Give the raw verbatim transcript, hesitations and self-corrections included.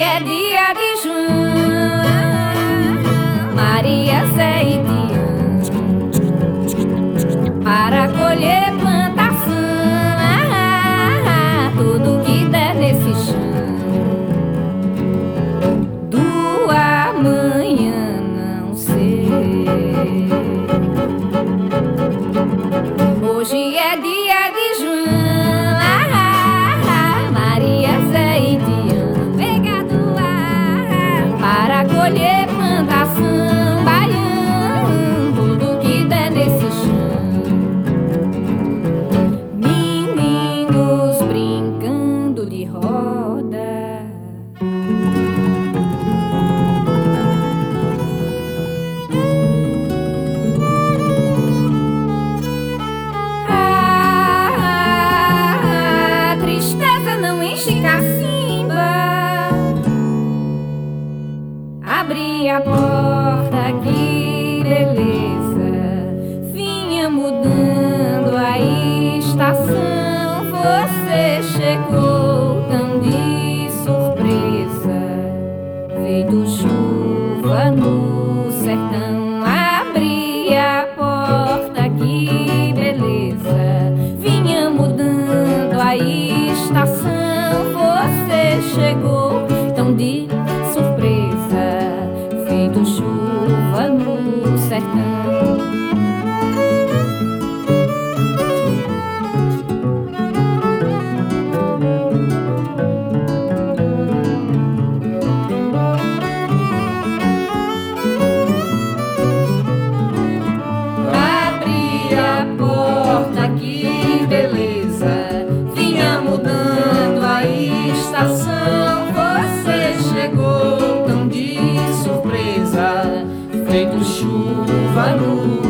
é dia de João, Maria, Zé e Tião, para colher plantação, tudo que der nesse chão. Do amanhã não sei. Hoje é dia de João, Maria, Zé e Tião, pegado ar para colher plantação, baião, tudo que der nesse chão. Meninos brincando de roda, a tristeza não enche cacimba. Abri a porta, que beleza, vinha mudando a estação. Você chegou tão de surpresa, feito chuva no sertão. Abri a porta, que beleza, vinha mudando a estação. Você chegou tão de surpresa, feito chuva no sertão. Abri a porta, que beleza, vinha mudando a estação. Você chegou tão de surpresa, feito chuva no